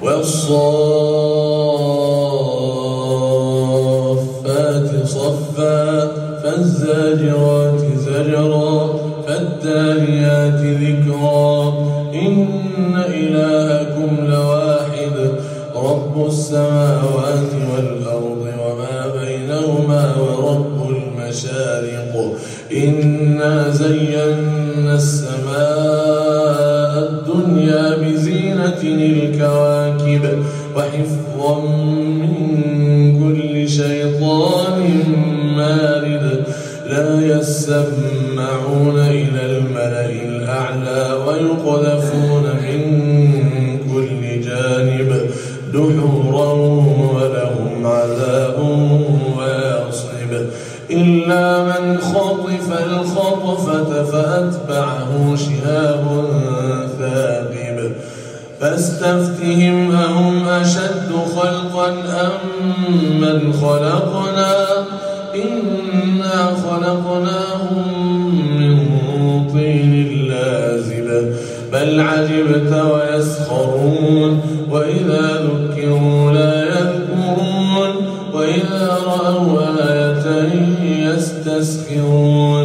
والصافات صفا فالزاجرات زجرا فالتاليات ذكرا إن إلهكم لواحد رب السماوات والأرض وما بينهما ورب المشارق إنا زينا السماء الدنيا بزينة الكواكب وحفظا من كل شيطان مارد لا يسمعون إلى الملأ الأعلى ويقذفون من كل جانب دحورا ولهم عذاب واصب إلا من خطف الخطفة فأتبعه شهاب ثاقب فاستفتهم أهم أشد خلقا أم من خلقنا إنا خلقناهم من طين لازب بل عجبت ويسخرون وإذا ذكروا لا يذكرون وإذا رأوا آية يستسخرون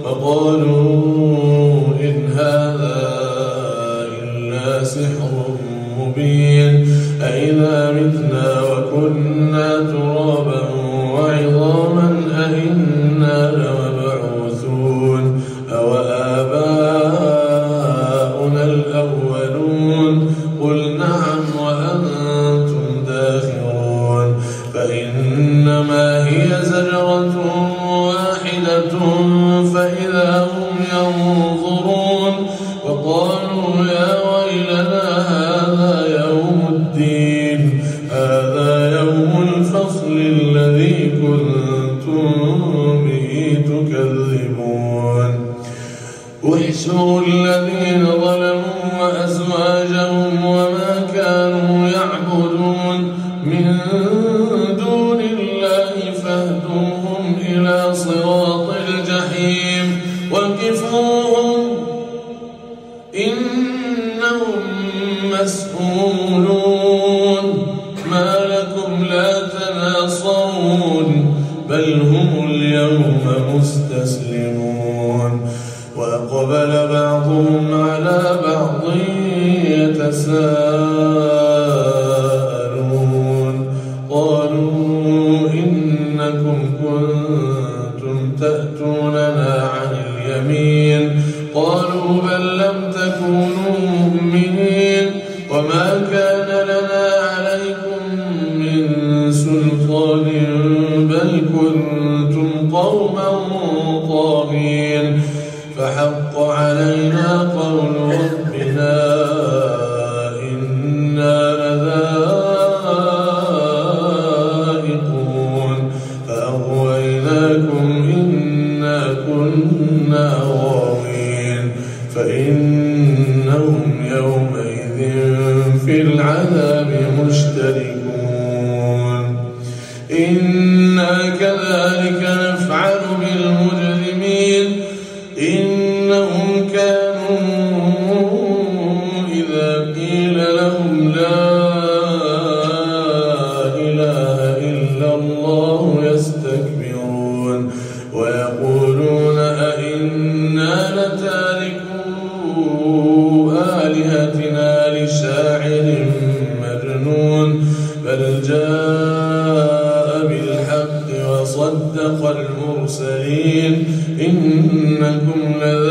وقالوا إن هذا إلا سحر مبين أإذا متنا وكنا ترابا وعظاما أإنا لمبعوثون أوآباؤنا الأولون قل نعم وأنتم داخرون فإنما هي زجرة واحدة فإذا هم ينظرون وقالوا يا ويلنا هذا يوم الدين هذا يوم الفصل الذي كنتم به تكذبون احشروا الذين ظلموا وأزواجهم وما كانوا يعبدون من دون الله فاهدوهم إلى صراط الجحيم وقفوهم إنهم مسؤولون ما لكم لا تناصرون بل هم اليوم مستسلمون وأقبل بعضهم على بعض يتساءلون قالوا إنكم كنتم تأتوننا عن اليمين قالوا بل لم تكونوا مؤمنين وما كان لنا عليكم من سلطان بل كنتم قوما طاغين فحق علينا قول ربنا إنا لذائقون فأغويناكم إنا كنا غاوين فإنهم يومئذ في العذاب مشتركون إنا كذلك نفعل بالمجرمين إنهم كانوا إذا قيل لهم لا إله إلا الله يستكبرون ويقولون أئنا لتاركو آلهتنا لشاعر مجنون بل جاء بالحق وصدق المرسلين إنكم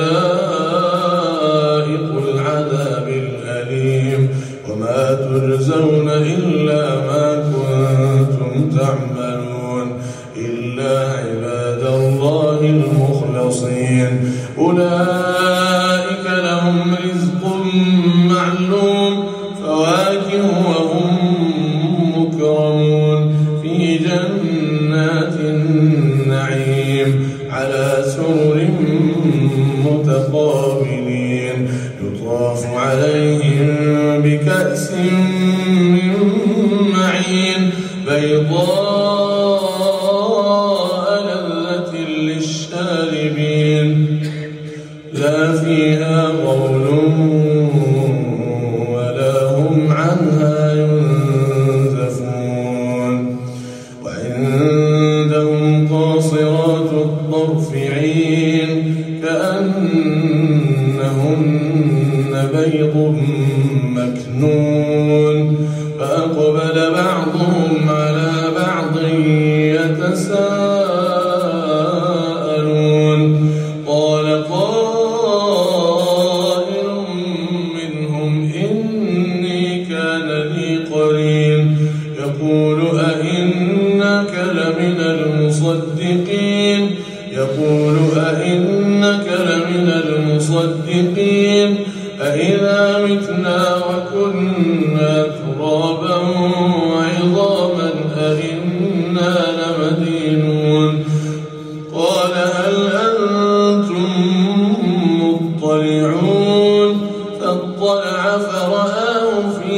لذائق العذاب الأليم وما تجزون إلا ما كنتم تعملون إلا عباد الله المخلصين أولئك لهم رزق معلوم فواكه وهم مكرمون في جنات النعيم على سرر متقابلين يطاف عليهم بكأس من معين بيضاء لذة للشاربين لا فيها غول ولا هم عنها ينزفون فأقبل بعضهم على بعض يتساءلون قال قائل منهم إني كان لي قرين يقول أئنك لمن المصدقين أئذا متنا وكنا ترابا وعظاما أئنا لمدينون قال هل أنتم مطلعون فاطلع فرآه في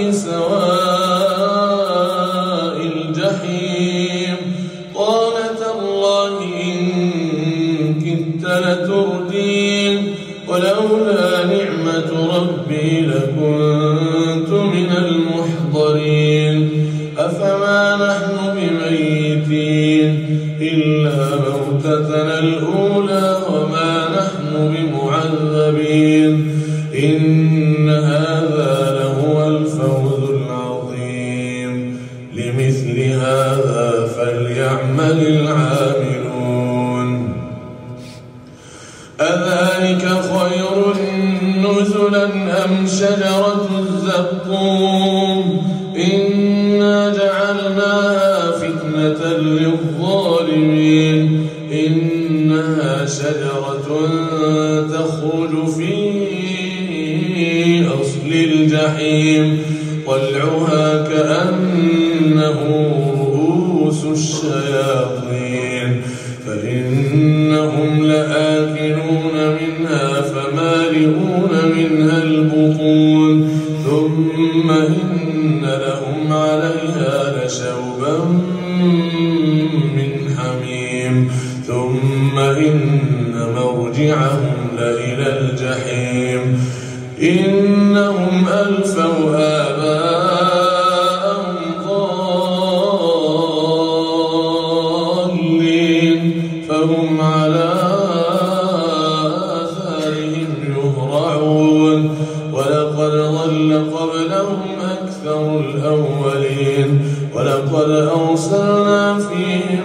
سواء الجحيم قال تالله إن كدت لتردين ولولا نعمة ربي لكنت من المحضرين أفما نحن بميتين إلا موتتنا الأولى وما نحن بمعذبين إن هذا لهو الفوز العظيم لمثل هذا فليعمل العاملون أذلك خير نزلا أم شجرة الزقوم إنا جعلناها فتنة للظالمين إنها شجرة تخرج في أصل الجحيم طلعها كأنه رؤوس الشياطين فإنهم لآكلون منها فمالئون منها البطون ثم إن لهم عليها لشوبا من حميم ثم إن مرجعهم لإلى الجحيم إنهم ألفوا آباءهم ضالين فهم على آثارهم يهرعون ولقد ضل قبلهم أكثر الأولين ولقد أرسلنا فيهم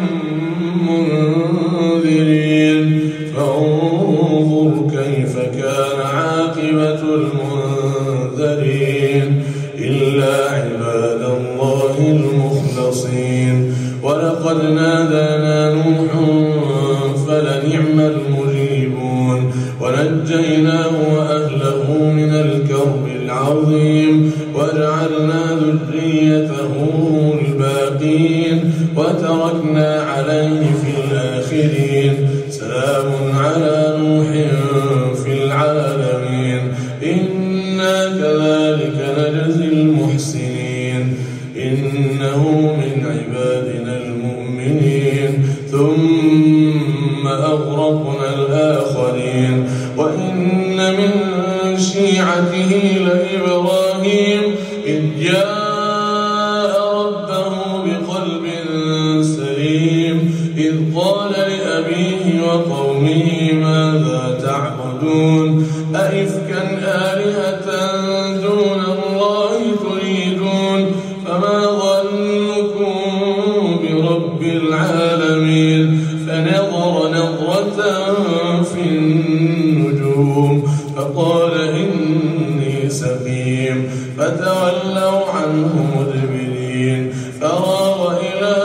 منذرين فانظر كيف كان عاقبة المنذرين إلا عباد الله المخلصين ولقد نادانا نوح فلنعم المجيبون ونجيناه وأهله من الكرب العظيم وجعلنا ذريته الباقين وتركنا عليه في الآخرين سلام على نوح في العالمين إنا كذلك نجزي المحسنين إنه من عبادنا المؤمنين ثم أغرقنا الآخرين وإن من شيعته لإبراهيم إذ جاء ربه بقلب سليم إذ قال لأبيه وقومه ماذا تعبدون أئفكا آلهة دون الله تريدون فما ظنكم برب العالمين فنظر نظرة في النجوم فقال إني سقيم فتولوا عنه مدبرين فراغ إلى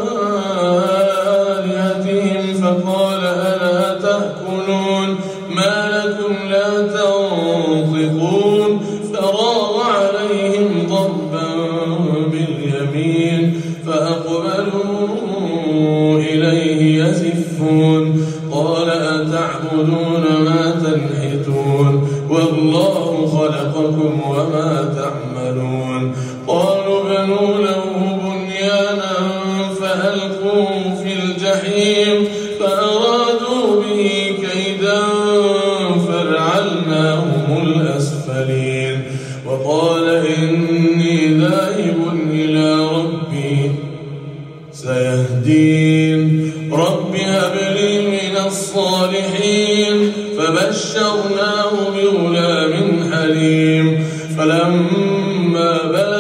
آلهتهم فقال ألا تأكلون ما لكم لا تنطقون فراغ عليهم ضربا باليمين فأقبلوا إليه يزفون قال أتعبدون ما تنحتون والله خلقكم وما تعملون قالوا بنوا له بنيانا فألقوه في الجحيم فأرادوا به كيدا فجعلناهم الأسفلين وقال إني ذاهب إلى ربي سيهدين رب هب لي من الصالحين فبشرناه بغلام حليم فلما بلغ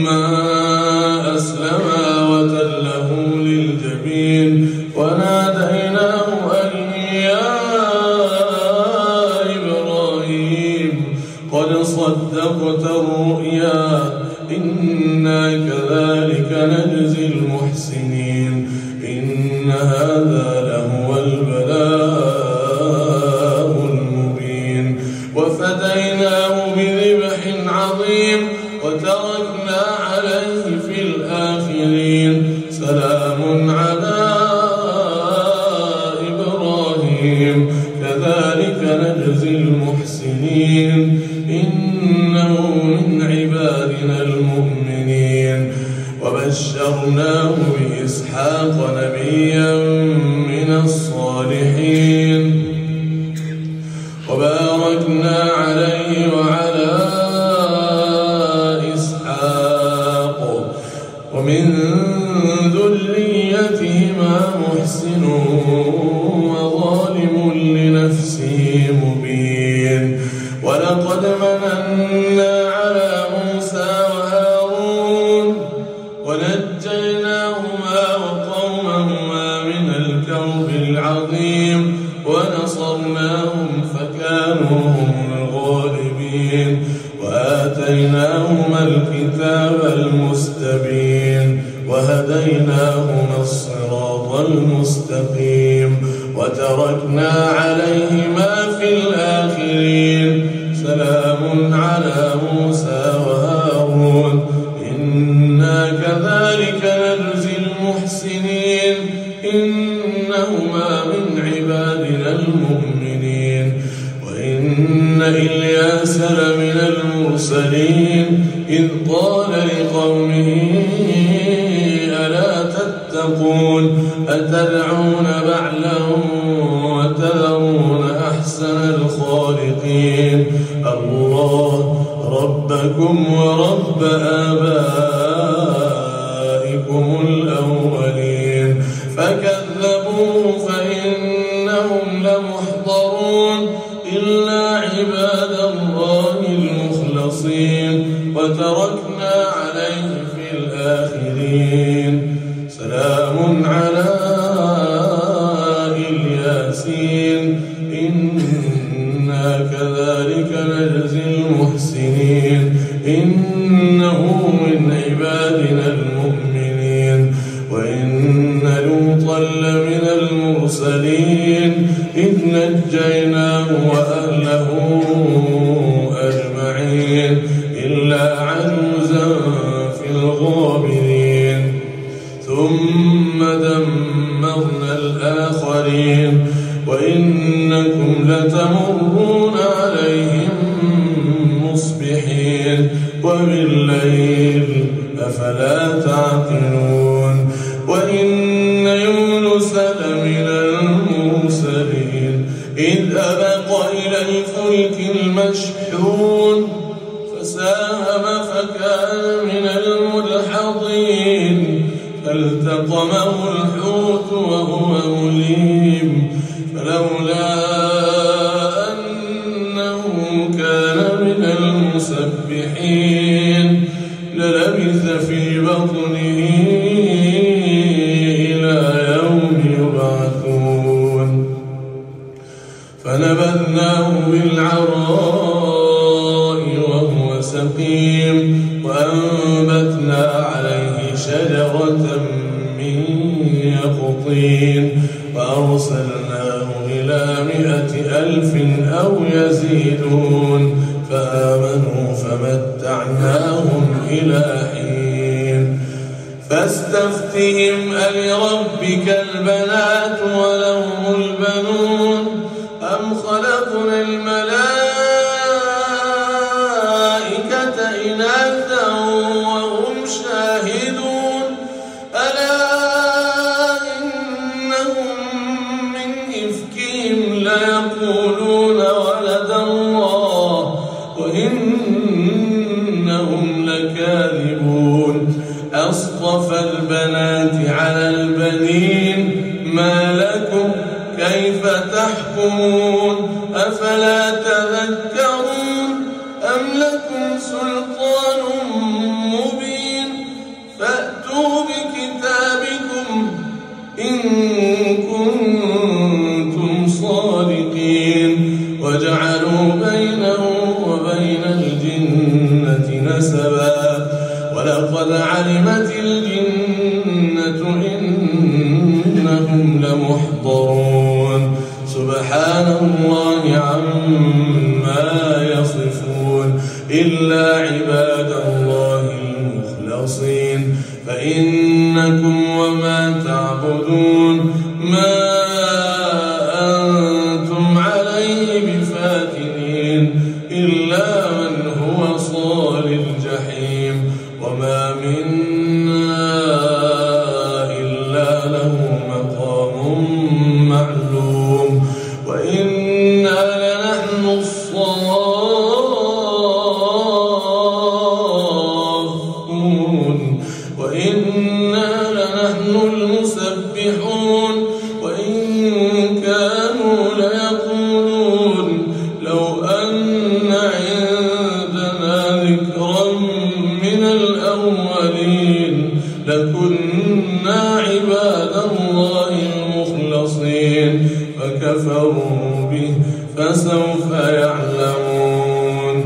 فلما أسلما وتله للجبين وناديناه أن يا إبراهيم قد صدقت الرؤيا إنا كذلك نجزي المحسنين إن هذا لهو البلاء المبين وفديناه بذبح عظيم وتركنا عليه في الآخرين سلام على إبراهيم كذلك نجزي المحسنين إنه من عبادنا المؤمنين وبشرناه بإسحاق نبيا من الصالحين وباركنا عليه وعلى إسحاق ومن ذريتهما محسن وظالم لنفسه مبين ولقد مننا على موسى وهارون ونجيناهما وقومهما من الكرب العظيم ونصرناهم فكانوا هم الغالبين وآتيناهما الكتاب المستبين وهديناهما الصراط المستقيم وتركنا عليهما في الآخرين سلام على موسى وهارون إنا كذلك نجزي المحسنين إنهما من عبادنا المؤمنين وإن إلياس لمن المرسلين إذ قال لقومه ألا تتقون أتدعون بعلا وتذرون أحسن الخالقين الله ربكم ورب آبائكم الأولين فكذبوه فإنهم لمحضرون إلا عباد الله المخلصين وتركنا عليه في الآخرين سلام على الياسين إنا كذلك نجزي المحسنين إنه من عبادنا المؤمنين وإن لوطا لمن المرسلين إذ نجيناه وأهله أجمعين إلا عجوزا في الغابرين ثم دمرنا الآخرين وإنكم لتمرون عليهم مصبحين وبالليل أفلا تعقلون وإن يونس لمن المرسلين إذ أبق إلى الفلك المشحون فساهم فكان من المدحضين فالتقمه الحوت وهو مليم فلولا أنه كان من المسبحين للبث في بطنه إلى يوم يبعثون فنبذناه بالعراء وهو سقيم وأنبتنا عليه شجرة من يقطين وأرسلناه إلى 100,000 أو يزيدون فآمنوا فمتعناهم إلى حين فاستفتهم ألربك البنات ولهم البنون أم خلقنا الملائكة إناثا وهم شاهدون ألا إنهم من إفكهم ليقولون ولد الله وإنهم لكاذبون أصطفى البنات على البنين ما لكم كيف تحكمون أفلا تذكرون أم لكم سلطان مبين علمت الجنة إنهم لمحضرون سبحان الله عما يصفون إلا عباد الله المخلصين فإنكم وما تعبدون ما أنتم عليه بفاتنين إلا من هو صال الجحيم وما منا إلا له مقام معلوم وإنا لنحن الصافون وإنا لنحن المسبحون وإن كانوا ليقولون لو أن عندنا ذكرا من الأولين لكنا عباد الله المخلصين فكفروا به فسوف يعلمون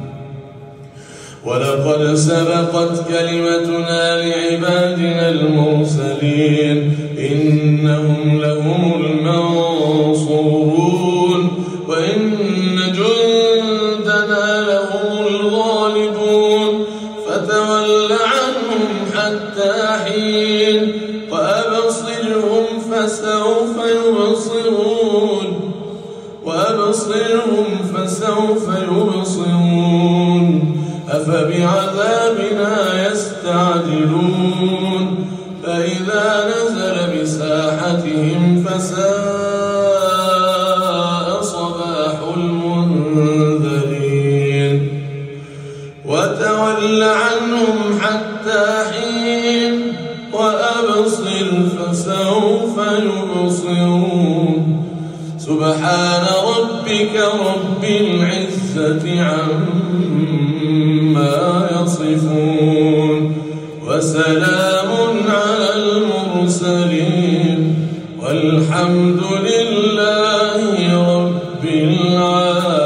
ولقد سبقت كلمتنا لعبادنا المرسلين إنهم لهم المنصورون وإن جندنا لهم الغالبون فتول عنهم حتى حين وأبصرهم فسوف يبصرون أفبعذابنا يستعجلون فإذا نزل بساحتهم فساء صباح المنذرين وتول عنهم حتى حين وأبصر فسوف يبصرون سبحان ربك رب العزة عما يصفون وسلام على المرسلين والحمد لله رب العالمين.